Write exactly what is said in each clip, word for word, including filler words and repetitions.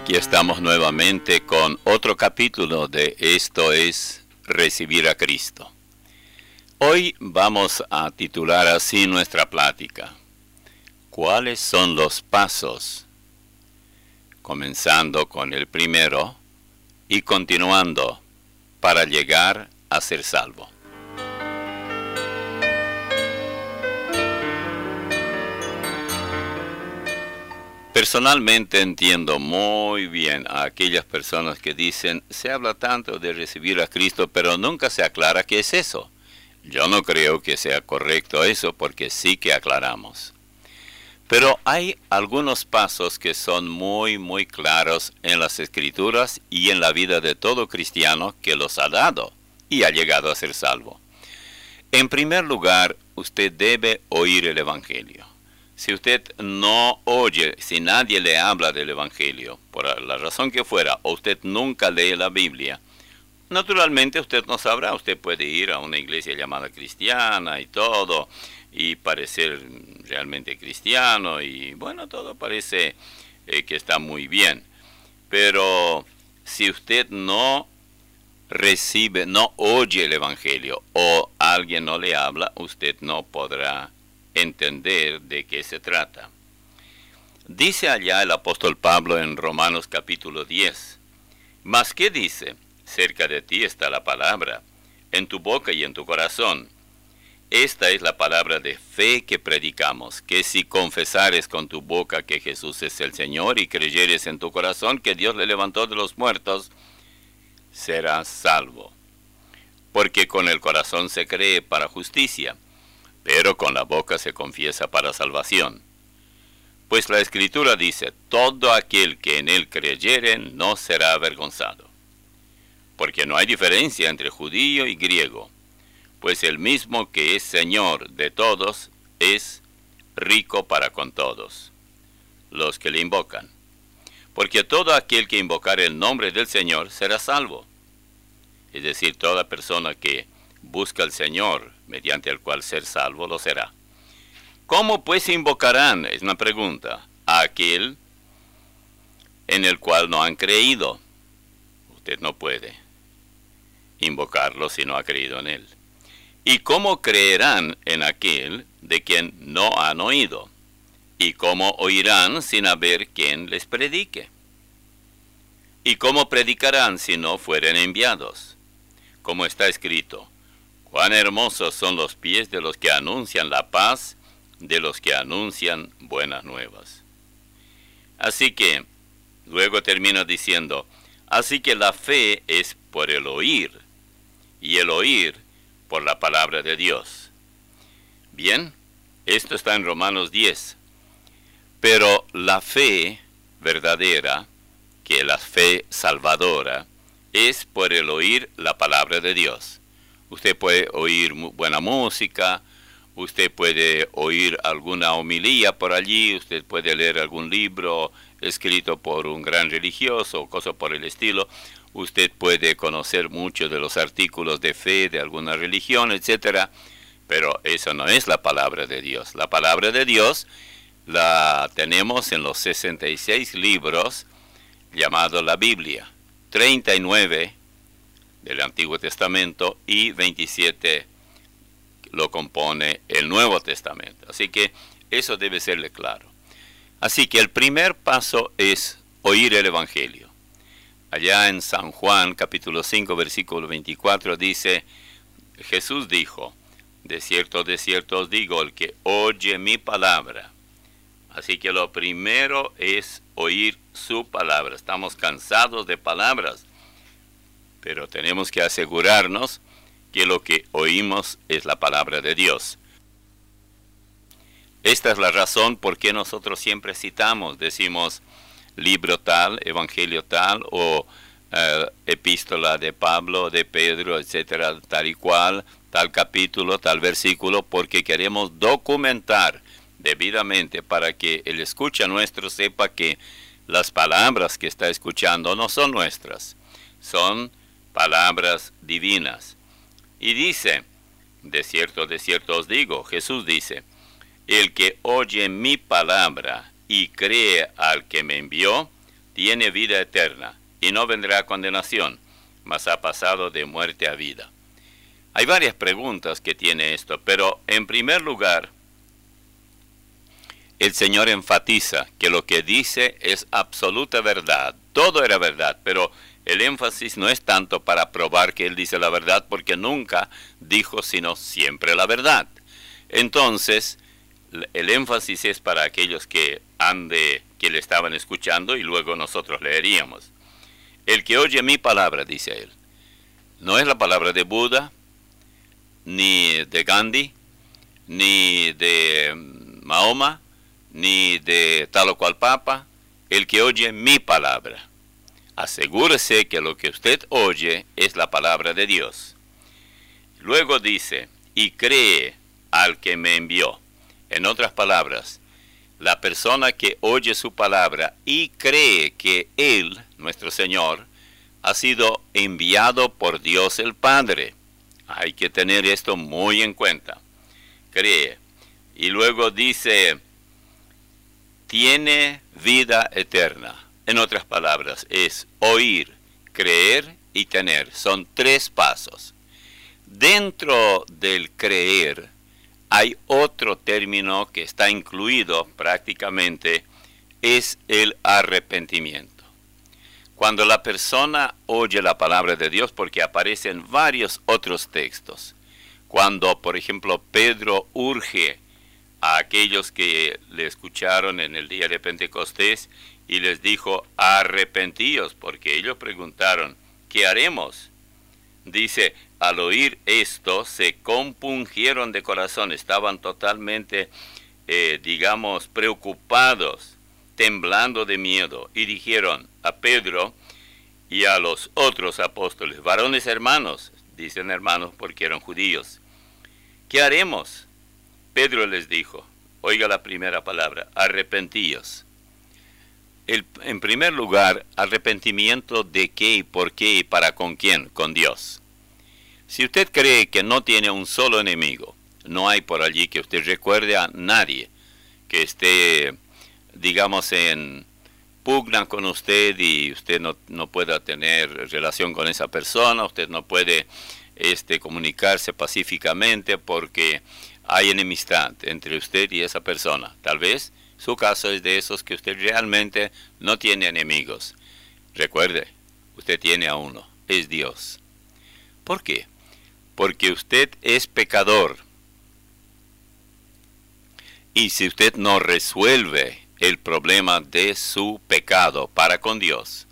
Aquí estamos nuevamente con otro capítulo de Esto es Recibir a Cristo. Hoy vamos a titular así nuestra plática: ¿cuáles son los pasos? Comenzando con el primero y continuando para llegar a ser salvo. Personalmente entiendo muy bien a aquellas personas que dicen, se habla tanto de recibir a Cristo, pero nunca se aclara qué es eso. Yo no creo que sea correcto eso, porque sí que aclaramos. Pero hay algunos pasos que son muy, muy claros en las Escrituras y en la vida de todo cristiano que los ha dado y ha llegado a ser salvo. En primer lugar, usted debe oír el Evangelio. Si usted no oye, si nadie le habla del Evangelio, por la razón que fuera, o usted nunca lee la Biblia, naturalmente usted no sabrá. Usted puede ir a una iglesia llamada cristiana y todo, y parecer realmente cristiano, y bueno, todo parece eh, que está muy bien. Pero si usted no recibe, no oye el Evangelio, o alguien no le habla, usted no podrá entender de qué se trata. Dice allá el apóstol Pablo en Romanos capítulo diez, ¿mas qué dice? Cerca de ti está la palabra, en tu boca y en tu corazón. Esta es la palabra de fe que predicamos, que si confesares con tu boca que Jesús es el Señor y creyeres en tu corazón que Dios le levantó de los muertos, serás salvo. Porque con el corazón se cree para justicia, pero con la boca se confiesa para salvación. Pues la Escritura dice, todo aquel que en él creyere no será avergonzado. Porque no hay diferencia entre judío y griego, pues el mismo que es Señor de todos es rico para con todos los que le invocan. Porque todo aquel que invocare el nombre del Señor será salvo. Es decir, toda persona que busca al Señor, mediante el cual ser salvo, lo será. ¿Cómo pues invocarán? Es una pregunta. A aquel en el cual no han creído. Usted no puede invocarlo si no ha creído en él. ¿Y cómo creerán en aquel de quien no han oído? ¿Y cómo oirán sin haber quien les predique? ¿Y cómo predicarán si no fueren enviados? Como está escrito, cuán hermosos son los pies de los que anuncian la paz, de los que anuncian buenas nuevas. Así que, luego termina diciendo, así que la fe es por el oír, y el oír por la palabra de Dios. Bien, esto está en Romanos diez. Pero la fe verdadera, que la fe salvadora, es por el oír la palabra de Dios. Usted puede oír buena música, usted puede oír alguna homilía por allí, usted puede leer algún libro escrito por un gran religioso o cosa por el estilo. Usted puede conocer mucho de los artículos de fe de alguna religión, etcétera. Pero eso no es la palabra de Dios. La palabra de Dios la tenemos en los sesenta y seis libros llamados la Biblia. treinta y nueve del Antiguo Testamento y veintisiete lo compone el Nuevo Testamento. Así que eso debe serle claro. Así que el primer paso es oír el Evangelio. Allá en San Juan, capítulo cinco, versículo veinticuatro, dice, Jesús dijo, de cierto, de cierto os digo, el que oye mi palabra. Así que lo primero es oír su palabra. Estamos cansados de palabras, pero tenemos que asegurarnos que lo que oímos es la palabra de Dios. Esta es la razón por qué nosotros siempre citamos, decimos libro tal, evangelio tal, o uh, epístola de Pablo, de Pedro, etcétera, tal y cual, tal capítulo, tal versículo, porque queremos documentar debidamente para que el escucha nuestro sepa que las palabras que está escuchando no son nuestras, son palabras divinas. Y dice, de cierto, de cierto os digo, Jesús dice, el que oye mi palabra y cree al que me envió, tiene vida eterna y no vendrá a condenación, mas ha pasado de muerte a vida. Hay varias preguntas que tiene esto, pero en primer lugar, el Señor enfatiza que lo que dice es absoluta verdad. Todo era verdad, pero el énfasis no es tanto para probar que Él dice la verdad, porque nunca dijo sino siempre la verdad. Entonces, el énfasis es para aquellos que han de, que le estaban escuchando, y luego nosotros leeríamos. El que oye mi palabra, dice Él, no es la palabra de Buda, ni de Gandhi, ni de Mahoma, ni de tal o cual papa. El que oye mi palabra. Asegúrese que lo que usted oye es la palabra de Dios. Luego dice, y cree al que me envió. En otras palabras, la persona que oye su palabra y cree que Él, nuestro Señor, ha sido enviado por Dios el Padre. Hay que tener esto muy en cuenta. Cree. Y luego dice, tiene vida eterna. En otras palabras, es oír, creer y tener. Son tres pasos. Dentro del creer hay otro término que está incluido prácticamente, es el arrepentimiento. Cuando la persona oye la palabra de Dios, porque aparecen varios otros textos, cuando por ejemplo Pedro urge a aquellos que le escucharon en el día de Pentecostés y les dijo, arrepentíos, porque ellos preguntaron, ¿qué haremos? Dice, al oír esto, se compungieron de corazón, estaban totalmente, eh, digamos, preocupados, temblando de miedo, y dijeron a Pedro y a los otros apóstoles, varones hermanos, dicen hermanos porque eran judíos, ¿qué haremos? Pedro les dijo, oiga la primera palabra, arrepentíos. El, en primer lugar, arrepentimiento de qué y por qué y para con quién, con Dios. Si usted cree que no tiene un solo enemigo, no hay por allí que usted recuerde a nadie que esté, digamos, en pugna con usted y usted no, no pueda tener relación con esa persona, usted no puede este, comunicarse pacíficamente porque hay enemistad entre usted y esa persona. Tal vez su caso es de esos que usted realmente no tiene enemigos. Recuerde, usted tiene a uno, es Dios. ¿Por qué? Porque usted es pecador. Y si usted no resuelve el problema de su pecado para con Dios,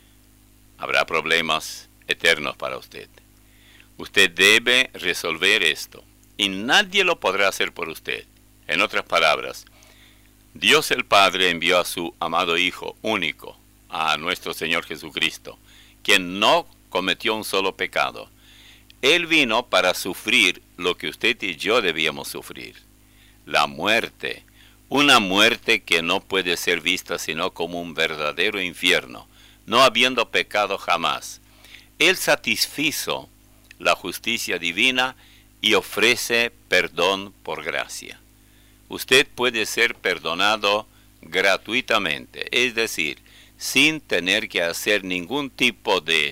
habrá problemas eternos para usted. Usted debe resolver esto. Y nadie lo podrá hacer por usted. En otras palabras, Dios el Padre envió a su amado Hijo único, a nuestro Señor Jesucristo, quien no cometió un solo pecado. Él vino para sufrir lo que usted y yo debíamos sufrir, la muerte, una muerte que no puede ser vista sino como un verdadero infierno, no habiendo pecado jamás. Él satisfizo la justicia divina y ofrece perdón por gracia. Usted puede ser perdonado gratuitamente, es decir, sin tener que hacer ningún tipo de,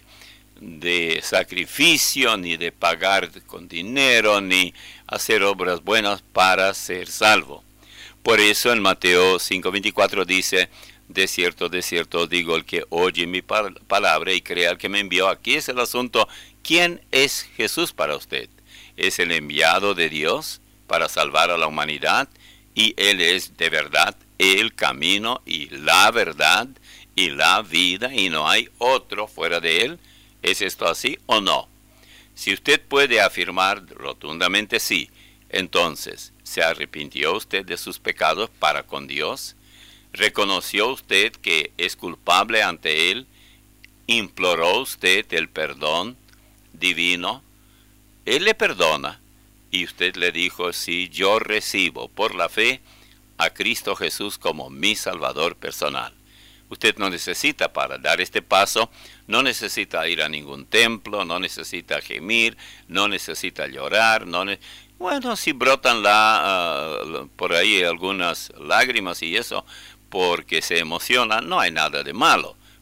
de sacrificio, ni de pagar con dinero, ni hacer obras buenas para ser salvo. Por eso en Mateo cinco veinticuatro dice, de cierto, de cierto os digo, el que oye mi palabra y crea al que me envió. Aquí es el asunto, ¿quién es Jesús para usted? Es el enviado de Dios para salvar a la humanidad, y Él es de verdad el camino y la verdad y la vida, y no hay otro fuera de Él. ¿Es esto así o no? Si usted puede afirmar rotundamente sí, entonces, ¿se arrepintió usted de sus pecados para con Dios? ¿Reconoció usted que es culpable ante Él? ¿Imploró usted el perdón divino? Él le perdona, y usted le dijo, sí, yo recibo por la fe a Cristo Jesús como mi Salvador personal. Usted no necesita, para dar este paso, no necesita ir a ningún templo, no necesita gemir, no necesita llorar, no ne bueno, si brotan la, uh, por ahí algunas lágrimas y eso, porque se emociona, no hay nada de malo.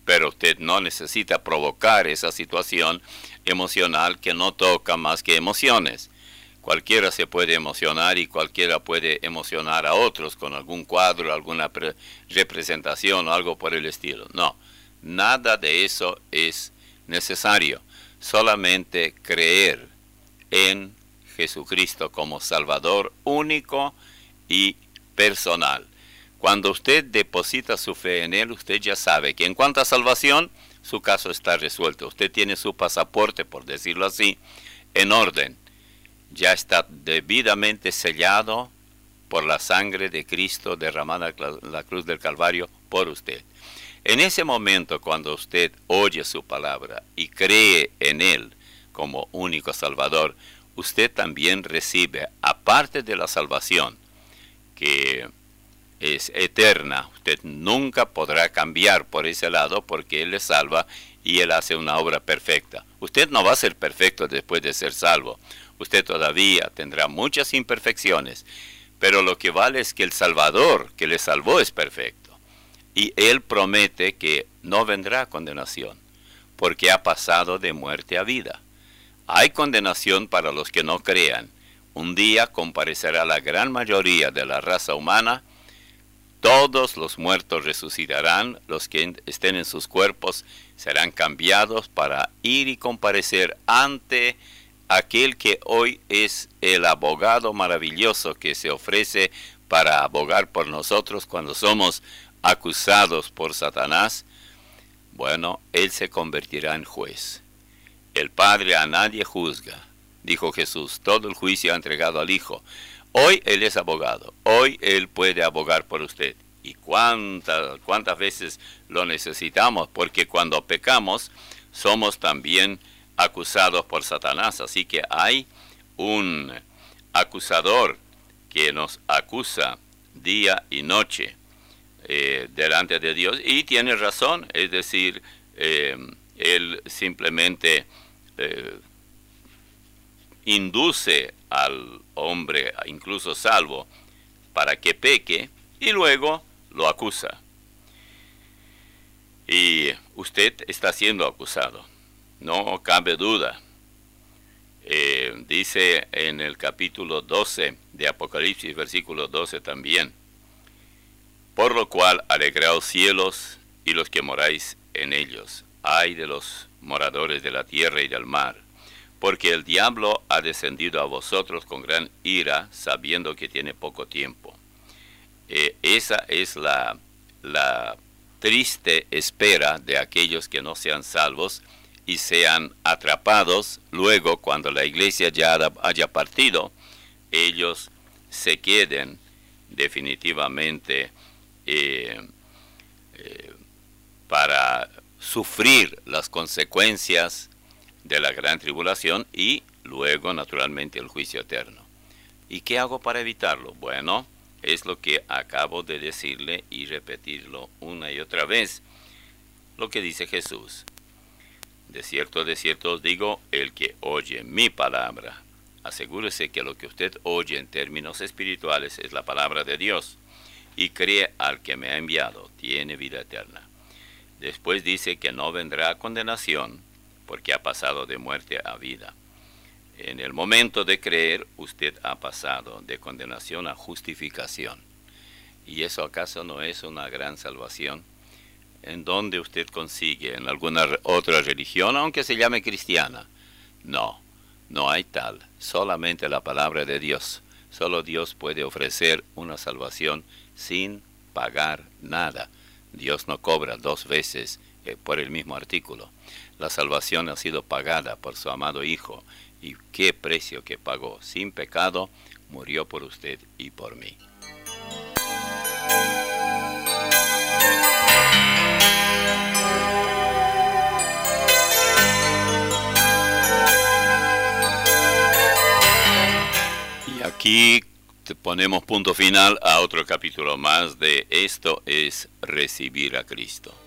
pero usted no necesita provocar esa situación emocional que no toca más que emociones. Cualquiera se puede emocionar y cualquiera puede emocionar a otros con algún cuadro, alguna representación o algo por el estilo. No, nada de eso es necesario. Solamente creer en Jesucristo como Salvador único y personal. Cuando usted deposita su fe en Él, usted ya sabe que en cuanto a salvación, su caso está resuelto. Usted tiene su pasaporte, por decirlo así, en orden. Ya está debidamente sellado por la sangre de Cristo derramada en la cruz del Calvario por usted. En ese momento, cuando usted oye su palabra y cree en Él como único Salvador, usted también recibe, aparte de la salvación, que es eterna, usted nunca podrá cambiar por ese lado porque Él le salva y Él hace una obra perfecta. Usted no va a ser perfecto después de ser salvo. Usted todavía tendrá muchas imperfecciones, pero lo que vale es que el Salvador que le salvó es perfecto. Y Él promete que no vendrá condenación, porque ha pasado de muerte a vida. Hay condenación para los que no crean. Un día comparecerá la gran mayoría de la raza humana. Todos los muertos resucitarán, los que estén en sus cuerpos serán cambiados para ir y comparecer ante aquel que hoy es el abogado maravilloso que se ofrece para abogar por nosotros cuando somos acusados por Satanás. Bueno, Él se convertirá en juez. El Padre a nadie juzga, dijo Jesús, todo el juicio ha entregado al Hijo. Hoy Él es abogado, hoy Él puede abogar por usted. ¿Y cuántas, cuántas veces lo necesitamos? Porque cuando pecamos, somos también acusados por Satanás. Así que hay un acusador que nos acusa día y noche eh, delante de Dios. Y tiene razón, es decir, eh, Él simplemente eh, induce al hombre, incluso salvo, para que peque y luego lo acusa. Y usted está siendo acusado, no cabe duda. Eh, dice en el capítulo doce de Apocalipsis, versículo doce también: por lo cual alegraos cielos y los que moráis en ellos. Ay de los moradores de la tierra y del mar, porque el diablo ha descendido a vosotros con gran ira, sabiendo que tiene poco tiempo. Eh, esa es la, la triste espera de aquellos que no sean salvos y sean atrapados. Luego, cuando la iglesia ya haya partido, ellos se queden definitivamente eh, eh, para sufrir las consecuencias de la gran tribulación y luego, naturalmente, el juicio eterno. ¿Y qué hago para evitarlo? Bueno, es lo que acabo de decirle y repetirlo una y otra vez. Lo que dice Jesús: de cierto, de cierto os digo, el que oye mi palabra, asegúrese que lo que usted oye en términos espirituales es la palabra de Dios, y cree al que me ha enviado, tiene vida eterna. Después dice que no vendrá condenación, porque ha pasado de muerte a vida. En el momento de creer, usted ha pasado de condenación a justificación. ¿Y eso acaso no es una gran salvación? ¿En dónde usted consigue? ¿En alguna otra religión, aunque se llame cristiana? No, no hay tal. Solamente la palabra de Dios. Solo Dios puede ofrecer una salvación sin pagar nada. Dios no cobra dos veces eh, por el mismo artículo. La salvación ha sido pagada por su amado Hijo. Y qué precio que pagó. Sin pecado, murió por usted y por mí. Y aquí ponemos punto final a otro capítulo más de Esto es Recibir a Cristo.